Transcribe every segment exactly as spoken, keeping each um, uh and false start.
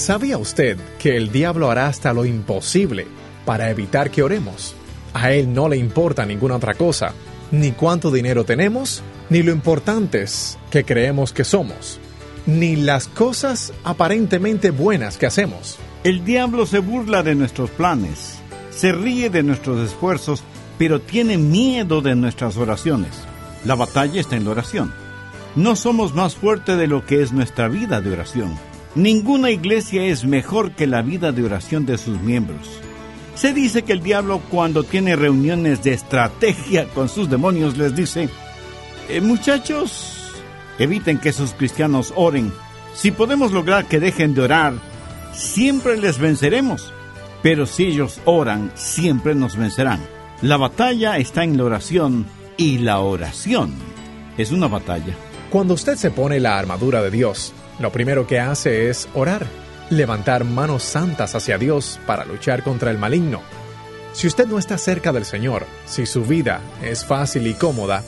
¿Sabía usted que el diablo hará hasta lo imposible para evitar que oremos? A él no le importa ninguna otra cosa, ni cuánto dinero tenemos, ni lo importantes que creemos que somos, ni las cosas aparentemente buenas que hacemos. El diablo se burla de nuestros planes, se ríe de nuestros esfuerzos, pero tiene miedo de nuestras oraciones. La batalla está en la oración. No somos más fuertes de lo que es nuestra vida de oración. Ninguna iglesia es mejor que la vida de oración de sus miembros. Se dice que el diablo, cuando tiene reuniones de estrategia con sus demonios, les dice: eh, muchachos, eviten que esos cristianos oren. Si podemos lograr que dejen de orar, siempre les venceremos. Pero si ellos oran, siempre nos vencerán. La batalla está en la oración, y la oración es una batalla. Cuando usted se pone la armadura de Dios, lo primero que hace es orar, levantar manos santas hacia Dios para luchar contra el maligno. Si usted no está cerca del Señor, si su vida es fácil y cómoda,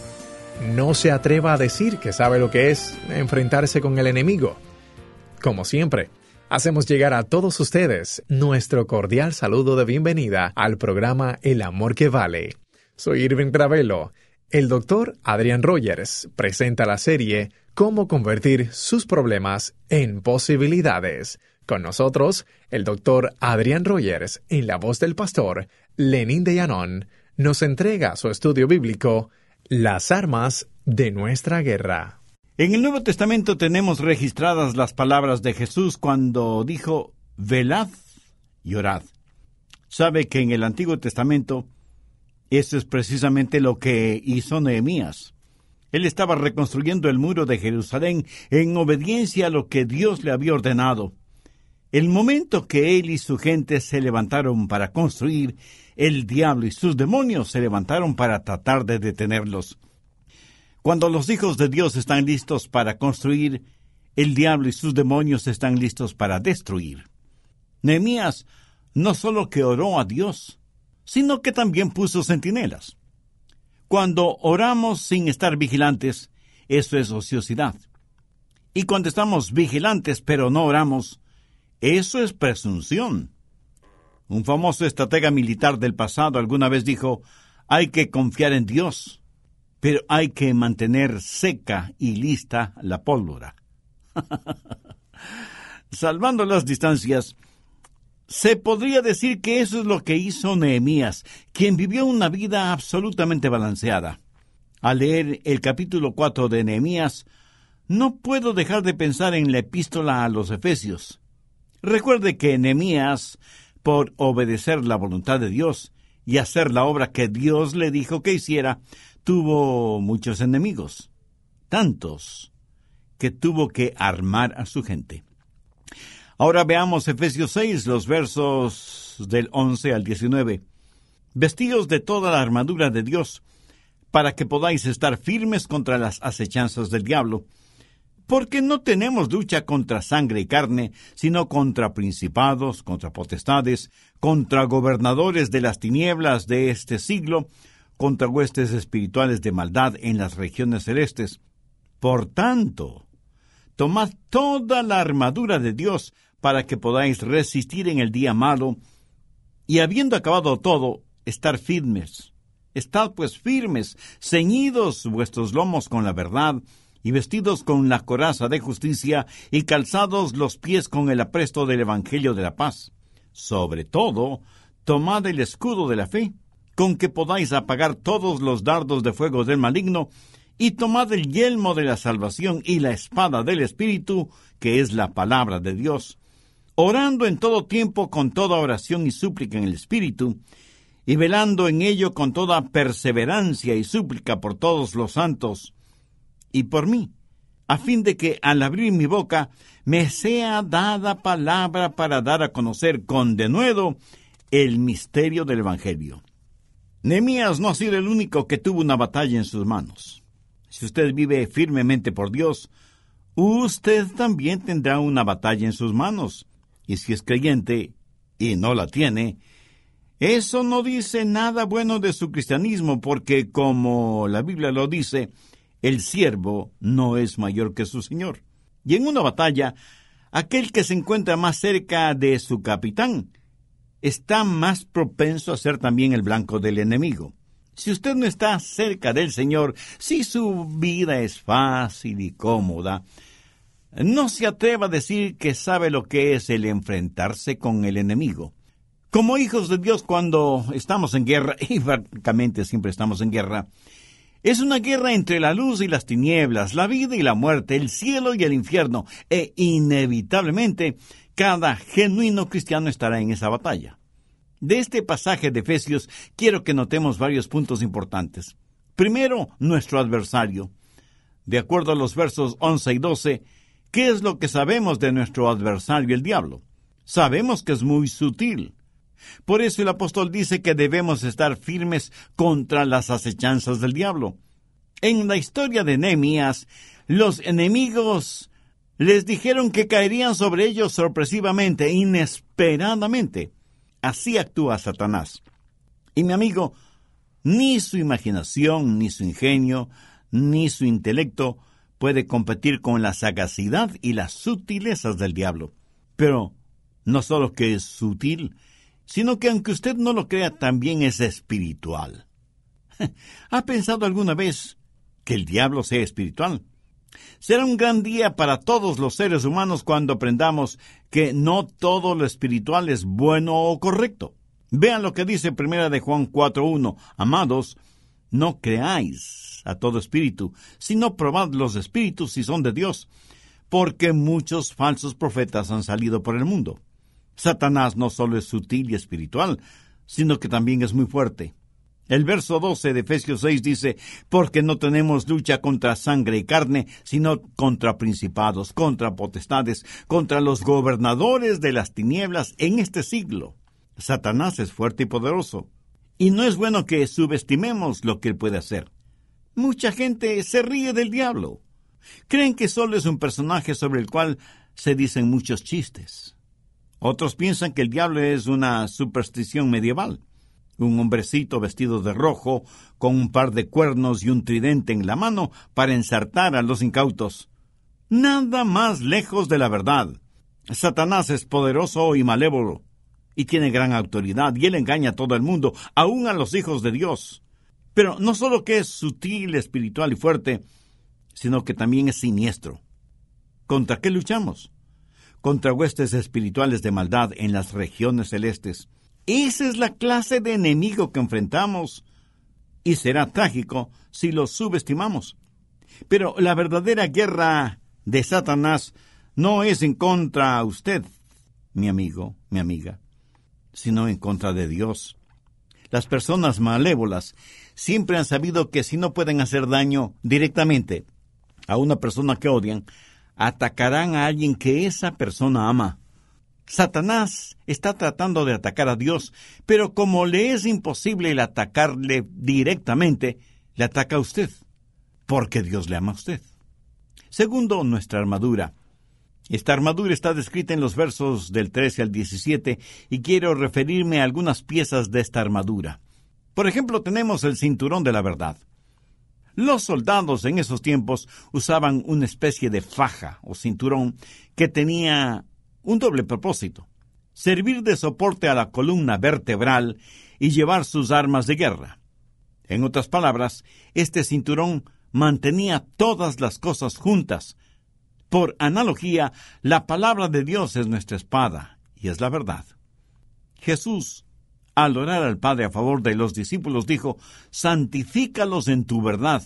no se atreva a decir que sabe lo que es enfrentarse con el enemigo. Como siempre, hacemos llegar a todos ustedes nuestro cordial saludo de bienvenida al programa El Amor que Vale. Soy Irving Travelo. El doctor Adrian Rogers presenta la serie Cómo convertir sus problemas en posibilidades. Con nosotros, el doctor Adrian Rogers, en la voz del pastor Lenín de Llanón, nos entrega su estudio bíblico Las armas de nuestra guerra. En el Nuevo Testamento tenemos registradas las palabras de Jesús cuando dijo: velad y orad. Sabe que en el Antiguo Testamento eso es precisamente lo que hizo Nehemías. Él estaba reconstruyendo el muro de Jerusalén en obediencia a lo que Dios le había ordenado. El momento que él y su gente se levantaron para construir, el diablo y sus demonios se levantaron para tratar de detenerlos. Cuando los hijos de Dios están listos para construir, el diablo y sus demonios están listos para destruir. Nehemías no solo que oró a Dios, sino que también puso centinelas. Cuando oramos sin estar vigilantes, eso es ociosidad. Y cuando estamos vigilantes pero no oramos, eso es presunción. Un famoso estratega militar del pasado alguna vez dijo: hay que confiar en Dios, pero hay que mantener seca y lista la pólvora. Salvando las distancias, se podría decir que eso es lo que hizo Nehemías, quien vivió una vida absolutamente balanceada. Al leer el capítulo cuatro de Nehemías, no puedo dejar de pensar en la epístola a los Efesios. Recuerde que Nehemías, por obedecer la voluntad de Dios y hacer la obra que Dios le dijo que hiciera, tuvo muchos enemigos, tantos que tuvo que armar a su gente. Ahora veamos Efesios seis, los versos del once al diecinueve. Vestíos de toda la armadura de Dios, para que podáis estar firmes contra las acechanzas del diablo, porque no tenemos lucha contra sangre y carne, sino contra principados, contra potestades, contra gobernadores de las tinieblas de este siglo, contra huestes espirituales de maldad en las regiones celestes. Por tanto, tomad toda la armadura de Dios, para que podáis resistir en el día malo, y habiendo acabado todo, estar firmes. Estad pues firmes, ceñidos vuestros lomos con la verdad, y vestidos con la coraza de justicia, y calzados los pies con el apresto del evangelio de la paz. Sobre todo, tomad el escudo de la fe, con que podáis apagar todos los dardos de fuego del maligno, y tomad el yelmo de la salvación y la espada del Espíritu, que es la palabra de Dios, orando en todo tiempo con toda oración y súplica en el Espíritu, y velando en ello con toda perseverancia y súplica por todos los santos, y por mí, a fin de que al abrir mi boca me sea dada palabra para dar a conocer con denuedo el misterio del Evangelio. Nehemías no ha sido el único que tuvo una batalla en sus manos. Si usted vive firmemente por Dios, usted también tendrá una batalla en sus manos. Y si es creyente y no la tiene, eso no dice nada bueno de su cristianismo, porque como la Biblia lo dice, el siervo no es mayor que su señor. Y en una batalla aquel que se encuentra más cerca de su capitán está más propenso a ser también el blanco del enemigo. Si usted no está cerca del Señor, si su vida es fácil y cómoda, no se atreva a decir que sabe lo que es el enfrentarse con el enemigo. Como hijos de Dios, cuando estamos en guerra, y francamente siempre estamos en guerra, es una guerra entre la luz y las tinieblas, la vida y la muerte, el cielo y el infierno, e inevitablemente cada genuino cristiano estará en esa batalla. De este pasaje de Efesios quiero que notemos varios puntos importantes. Primero, nuestro adversario. De acuerdo a los versos once y doce, ¿qué es lo que sabemos de nuestro adversario, el diablo? Sabemos que es muy sutil. Por eso el apóstol dice que debemos estar firmes contra las acechanzas del diablo. En la historia de Nehemías, los enemigos les dijeron que caerían sobre ellos sorpresivamente, inesperadamente. Así actúa Satanás. Y mi amigo, ni su imaginación, ni su ingenio, ni su intelecto puede competir con la sagacidad y las sutilezas del diablo. Pero no solo que es sutil, sino que aunque usted no lo crea, también es espiritual. ¿Ha pensado alguna vez que el diablo sea espiritual? Será un gran día para todos los seres humanos cuando aprendamos que no todo lo espiritual es bueno o correcto. Vean lo que dice Primera de Juan cuatro uno. Amados, no creáis a todo espíritu, sino probad los espíritus si son de Dios, porque muchos falsos profetas han salido por el mundo. Satanás no solo es sutil y espiritual, sino que también es muy fuerte. El verso doce de Efesios seis dice, porque no tenemos lucha contra sangre y carne, sino contra principados, contra potestades, contra los gobernadores de las tinieblas en este siglo. Satanás es fuerte y poderoso, y no es bueno que subestimemos lo que él puede hacer. Mucha gente se ríe del diablo. Creen que solo es un personaje sobre el cual se dicen muchos chistes. Otros piensan que el diablo es una superstición medieval. Un hombrecito vestido de rojo, con un par de cuernos y un tridente en la mano para ensartar a los incautos. Nada más lejos de la verdad. Satanás es poderoso y malévolo, y tiene gran autoridad, y él engaña a todo el mundo, aun a los hijos de Dios. Pero no solo que es sutil, espiritual y fuerte, sino que también es siniestro. ¿Contra qué luchamos? Contra huestes espirituales de maldad en las regiones celestes. Esa es la clase de enemigo que enfrentamos, y será trágico si lo subestimamos. Pero la verdadera guerra de Satanás no es en contra de usted, mi amigo, mi amiga, sino en contra de Dios. Las personas malévolas siempre han sabido que si no pueden hacer daño directamente a una persona que odian, atacarán a alguien que esa persona ama. Satanás está tratando de atacar a Dios, pero como le es imposible el atacarle directamente, le ataca a usted, porque Dios le ama a usted. Segundo, nuestra armadura. Esta armadura está descrita en los versos del trece al diecisiete, y quiero referirme a algunas piezas de esta armadura. Por ejemplo, tenemos el cinturón de la verdad. Los soldados en esos tiempos usaban una especie de faja o cinturón que tenía un doble propósito: servir de soporte a la columna vertebral y llevar sus armas de guerra. En otras palabras, este cinturón mantenía todas las cosas juntas. Por analogía, la palabra de Dios es nuestra espada, y es la verdad. Jesús, al orar al Padre a favor de los discípulos, dijo, santifícalos en tu verdad.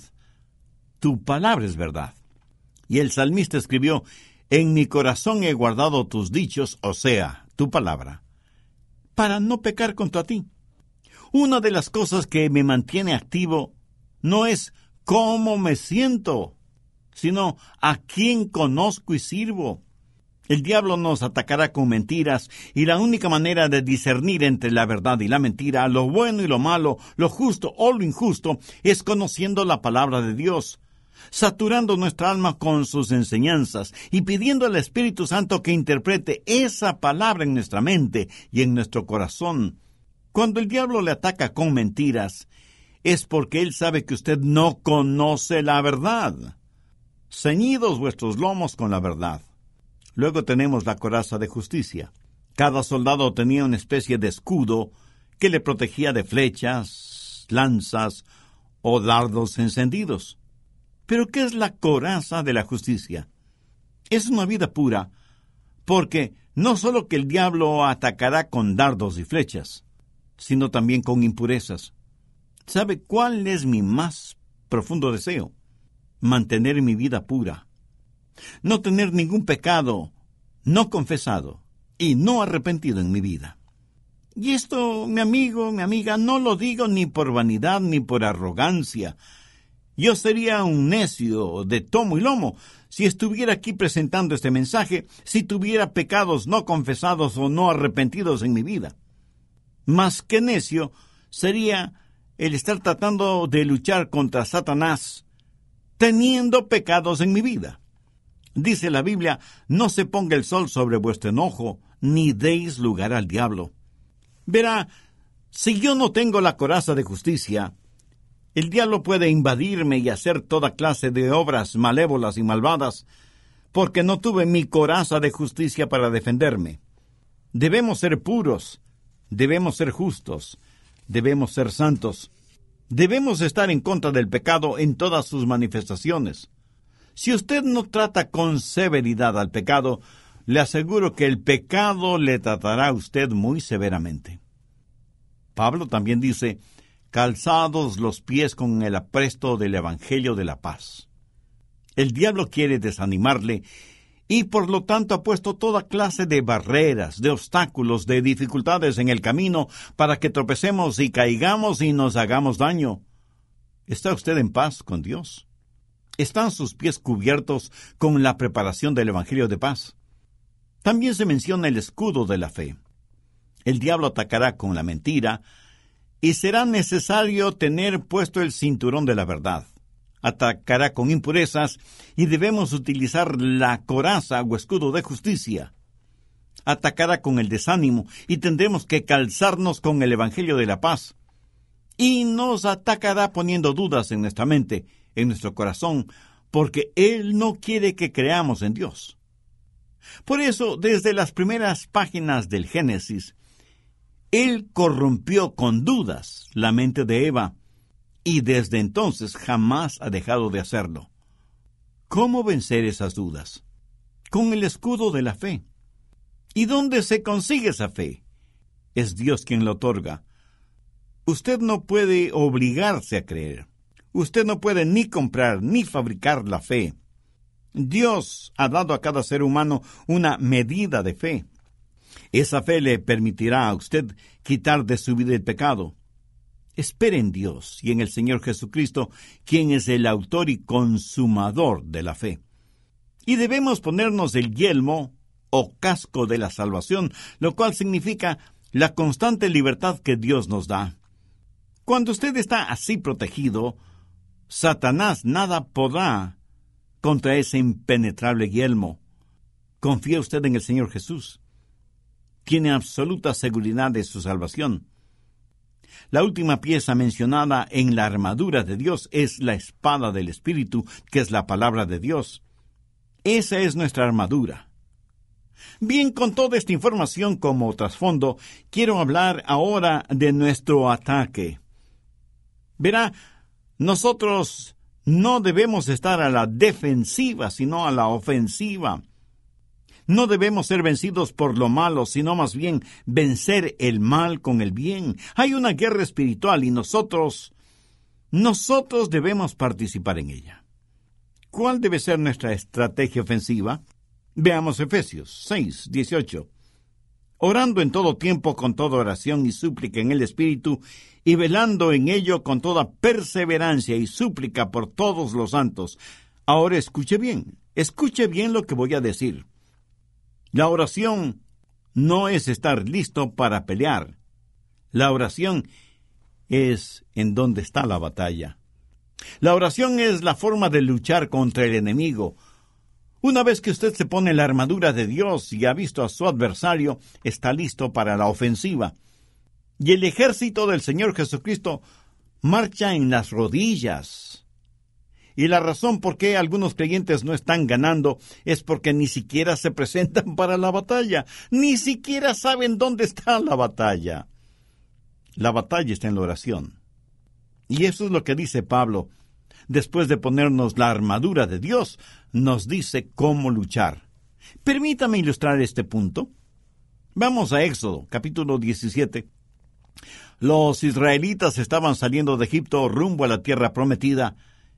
Tu palabra es verdad. Y el salmista escribió, en mi corazón he guardado tus dichos, o sea, tu palabra, para no pecar contra ti. Una de las cosas que me mantiene activo no es cómo me siento, sino a quién conozco y sirvo. El diablo nos atacará con mentiras, y la única manera de discernir entre la verdad y la mentira, lo bueno y lo malo, lo justo o lo injusto, es conociendo la palabra de Dios, saturando nuestra alma con sus enseñanzas y pidiendo al Espíritu Santo que interprete esa palabra en nuestra mente y en nuestro corazón. Cuando el diablo le ataca con mentiras, es porque él sabe que usted no conoce la verdad. Ceñidos vuestros lomos con la verdad. Luego tenemos la coraza de justicia. Cada soldado tenía una especie de escudo que le protegía de flechas, lanzas o dardos encendidos. ¿Pero qué es la coraza de la justicia? Es una vida pura, porque no solo que el diablo atacará con dardos y flechas, sino también con impurezas. ¿Sabe cuál es mi más profundo deseo? Mantener mi vida pura. No tener ningún pecado no confesado y no arrepentido en mi vida. Y esto, mi amigo, mi amiga, no lo digo ni por vanidad ni por arrogancia. Yo sería un necio de tomo y lomo si estuviera aquí presentando este mensaje, si tuviera pecados no confesados o no arrepentidos en mi vida. Más que necio sería el estar tratando de luchar contra Satanás, teniendo pecados en mi vida. Dice la Biblia, no se ponga el sol sobre vuestro enojo, ni deis lugar al diablo. Verá, si yo no tengo la coraza de justicia, el diablo puede invadirme y hacer toda clase de obras malévolas y malvadas, porque no tuve mi coraza de justicia para defenderme. Debemos ser puros, debemos ser justos, debemos ser santos. Debemos estar en contra del pecado en todas sus manifestaciones. Si usted no trata con severidad al pecado, le aseguro que el pecado le tratará a usted muy severamente. Pablo también dice, calzados los pies con el apresto del Evangelio de la paz. El diablo quiere desanimarle y por lo tanto ha puesto toda clase de barreras, de obstáculos, de dificultades en el camino para que tropecemos y caigamos y nos hagamos daño. ¿Está usted en paz con Dios? ¿Están sus pies cubiertos con la preparación del Evangelio de paz? También se menciona el escudo de la fe. El diablo atacará con la mentira y será necesario tener puesto el cinturón de la verdad. Atacará con impurezas y debemos utilizar la coraza o escudo de justicia. Atacará con el desánimo y tendremos que calzarnos con el Evangelio de la paz. Y nos atacará poniendo dudas en nuestra mente, en nuestro corazón, porque Él no quiere que creamos en Dios. Por eso, desde las primeras páginas del Génesis, Él corrompió con dudas la mente de Eva, y desde entonces jamás ha dejado de hacerlo. ¿Cómo vencer esas dudas? Con el escudo de la fe. ¿Y dónde se consigue esa fe? Es Dios quien la otorga. Usted no puede obligarse a creer. Usted no puede ni comprar ni fabricar la fe. Dios ha dado a cada ser humano una medida de fe. Esa fe le permitirá a usted quitar de su vida el pecado. Espere en Dios y en el Señor Jesucristo, quien es el autor y consumador de la fe. Y debemos ponernos el yelmo o casco de la salvación, lo cual significa la constante libertad que Dios nos da. Cuando usted está así protegido, Satanás nada podrá contra ese impenetrable yelmo. ¿Confía usted en el Señor Jesús? ¿Tiene absoluta seguridad de su salvación? La última pieza mencionada en la armadura de Dios es la espada del Espíritu, que es la palabra de Dios. Esa es nuestra armadura. Bien, con toda esta información como trasfondo, quiero hablar ahora de nuestro ataque. Verá, nosotros no debemos estar a la defensiva, sino a la ofensiva. No debemos ser vencidos por lo malo, sino más bien vencer el mal con el bien. Hay una guerra espiritual y nosotros, nosotros debemos participar en ella. ¿Cuál debe ser nuestra estrategia ofensiva? Veamos Efesios seis, dieciocho. Orando en todo tiempo con toda oración y súplica en el Espíritu, y velando en ello con toda perseverancia y súplica por todos los santos. Ahora escuche bien, escuche bien lo que voy a decir. La oración no es estar listo para pelear. La oración es en donde está la batalla. La oración es la forma de luchar contra el enemigo. Una vez que usted se pone la armadura de Dios y ha visto a su adversario, está listo para la ofensiva. Y el ejército del Señor Jesucristo marcha en las rodillas. Y la razón por qué algunos creyentes no están ganando es porque ni siquiera se presentan para la batalla, ni siquiera saben dónde está la batalla. La batalla está en la oración. Y eso es lo que dice Pablo. Después de ponernos la armadura de Dios, nos dice cómo luchar. Permítame ilustrar este punto. Vamos a Éxodo, capítulo diecisiete. Los israelitas estaban saliendo de Egipto rumbo a la tierra prometida,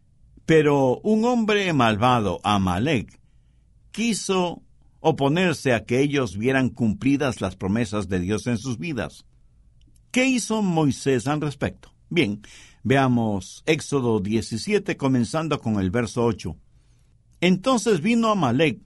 pero un hombre malvado, Amalek, quiso oponerse a que ellos vieran cumplidas las promesas de Dios en sus vidas. ¿Qué hizo Moisés al respecto? Bien, veamos Éxodo diecisiete, comenzando con el verso ocho. Entonces vino Amalek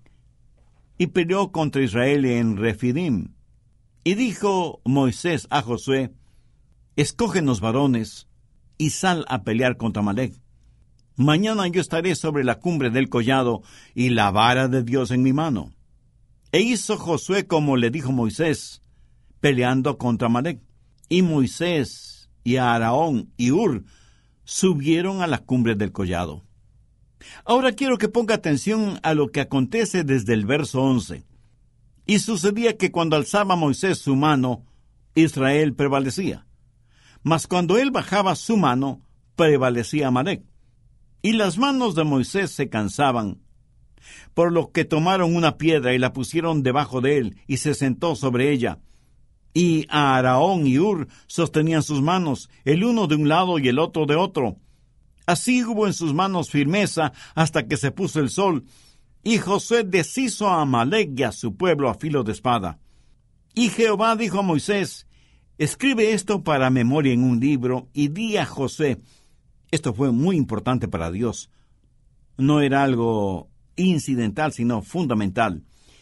y peleó contra Israel en Refidim. Y dijo Moisés a Josué, escógenos varones y sal a pelear contra Amalek. Mañana yo estaré sobre la cumbre del collado y la vara de Dios en mi mano. E hizo Josué como le dijo Moisés, peleando contra Amalek. Y Moisés y Aarón y Hur subieron a la cumbre del collado. Ahora quiero que ponga atención a lo que acontece desde el verso once. Y sucedía que cuando alzaba Moisés su mano, Israel prevalecía. Mas cuando él bajaba su mano, prevalecía Amalek. Y las manos de Moisés se cansaban, por lo que tomaron una piedra y la pusieron debajo de él, y se sentó sobre ella. Y Aarón y Hur sostenían sus manos, el uno de un lado y el otro de otro. Así hubo en sus manos firmeza hasta que se puso el sol, y Josué deshizo a Amalek y a su pueblo a filo de espada. Y Jehová dijo a Moisés, escribe esto para memoria en un libro, y di a Josué. Esto fue muy importante para Dios. No era algo incidental, sino fundamental.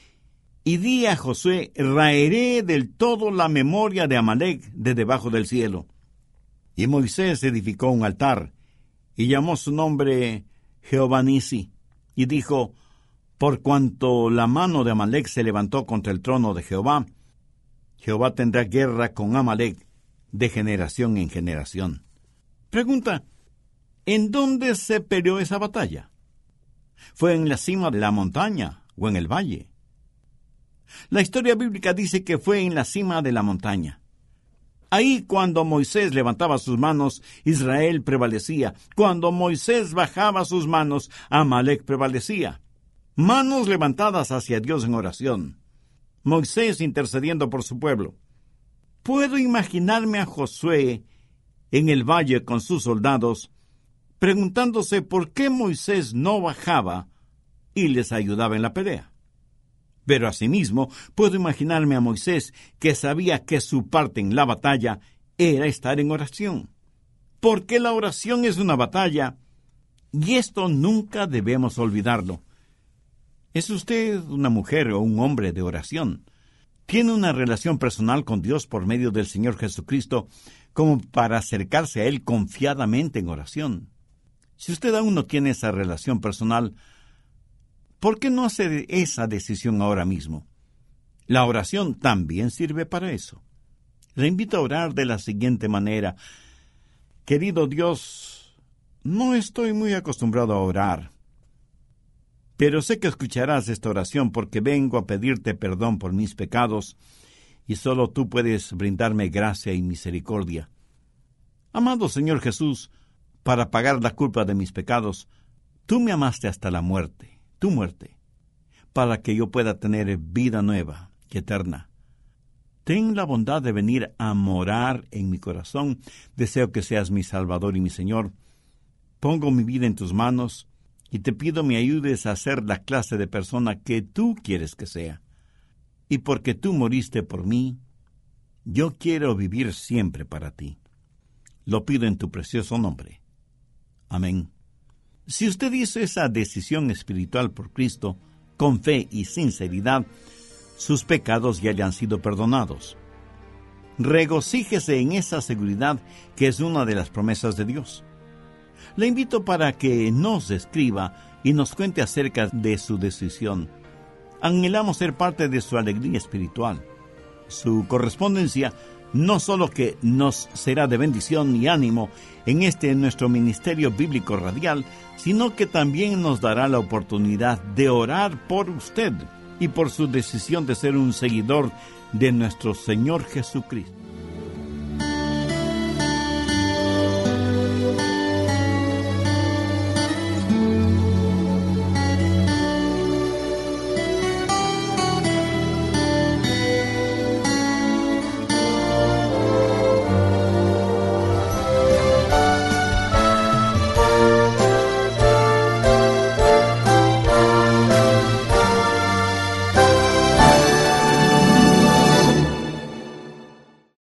Y di a Josué, raeré del todo la memoria de Amalek de debajo del cielo. Y Moisés edificó un altar, y llamó su nombre Jehová Nisi, y dijo, por cuanto la mano de Amalek se levantó contra el trono de Jehová, Jehová tendrá guerra con Amalek de generación en generación. Pregunta, ¿en dónde se peleó esa batalla? ¿Fue en la cima de la montaña o en el valle? La historia bíblica dice que fue en la cima de la montaña. Ahí, cuando Moisés levantaba sus manos, Israel prevalecía. Cuando Moisés bajaba sus manos, Amalek prevalecía. Manos levantadas hacia Dios en oración. Moisés intercediendo por su pueblo. Puedo imaginarme a Josué en el valle con sus soldados, preguntándose por qué Moisés no bajaba y les ayudaba en la pelea. Pero asimismo, puedo imaginarme a Moisés que sabía que su parte en la batalla era estar en oración. Porque la oración es una batalla, y esto nunca debemos olvidarlo. ¿Es usted una mujer o un hombre de oración? ¿Tiene una relación personal con Dios por medio del Señor Jesucristo como para acercarse a Él confiadamente en oración? Si usted aún no tiene esa relación personal, ¿por qué no hace esa decisión ahora mismo? La oración también sirve para eso. Le invito a orar de la siguiente manera. Querido Dios, no estoy muy acostumbrado a orar, pero sé que escucharás esta oración porque vengo a pedirte perdón por mis pecados y solo tú puedes brindarme gracia y misericordia. Amado Señor Jesús, para pagar la culpa de mis pecados, tú me amaste hasta la muerte. Tu muerte, para que yo pueda tener vida nueva y eterna. Ten la bondad de venir a morar en mi corazón. Deseo que seas mi Salvador y mi Señor. Pongo mi vida en tus manos y te pido me ayudes a ser la clase de persona que tú quieres que sea. Y porque tú moriste por mí, yo quiero vivir siempre para ti. Lo pido en tu precioso nombre. Amén. Si usted hizo esa decisión espiritual por Cristo, con fe y sinceridad, sus pecados ya le han sido perdonados. Regocíjese en esa seguridad que es una de las promesas de Dios. Le invito para que nos escriba y nos cuente acerca de su decisión. Anhelamos ser parte de su alegría espiritual. Su correspondencia no solo que nos será de bendición y ánimo en este nuestro ministerio bíblico radial, sino que también nos dará la oportunidad de orar por usted y por su decisión de ser un seguidor de nuestro Señor Jesucristo.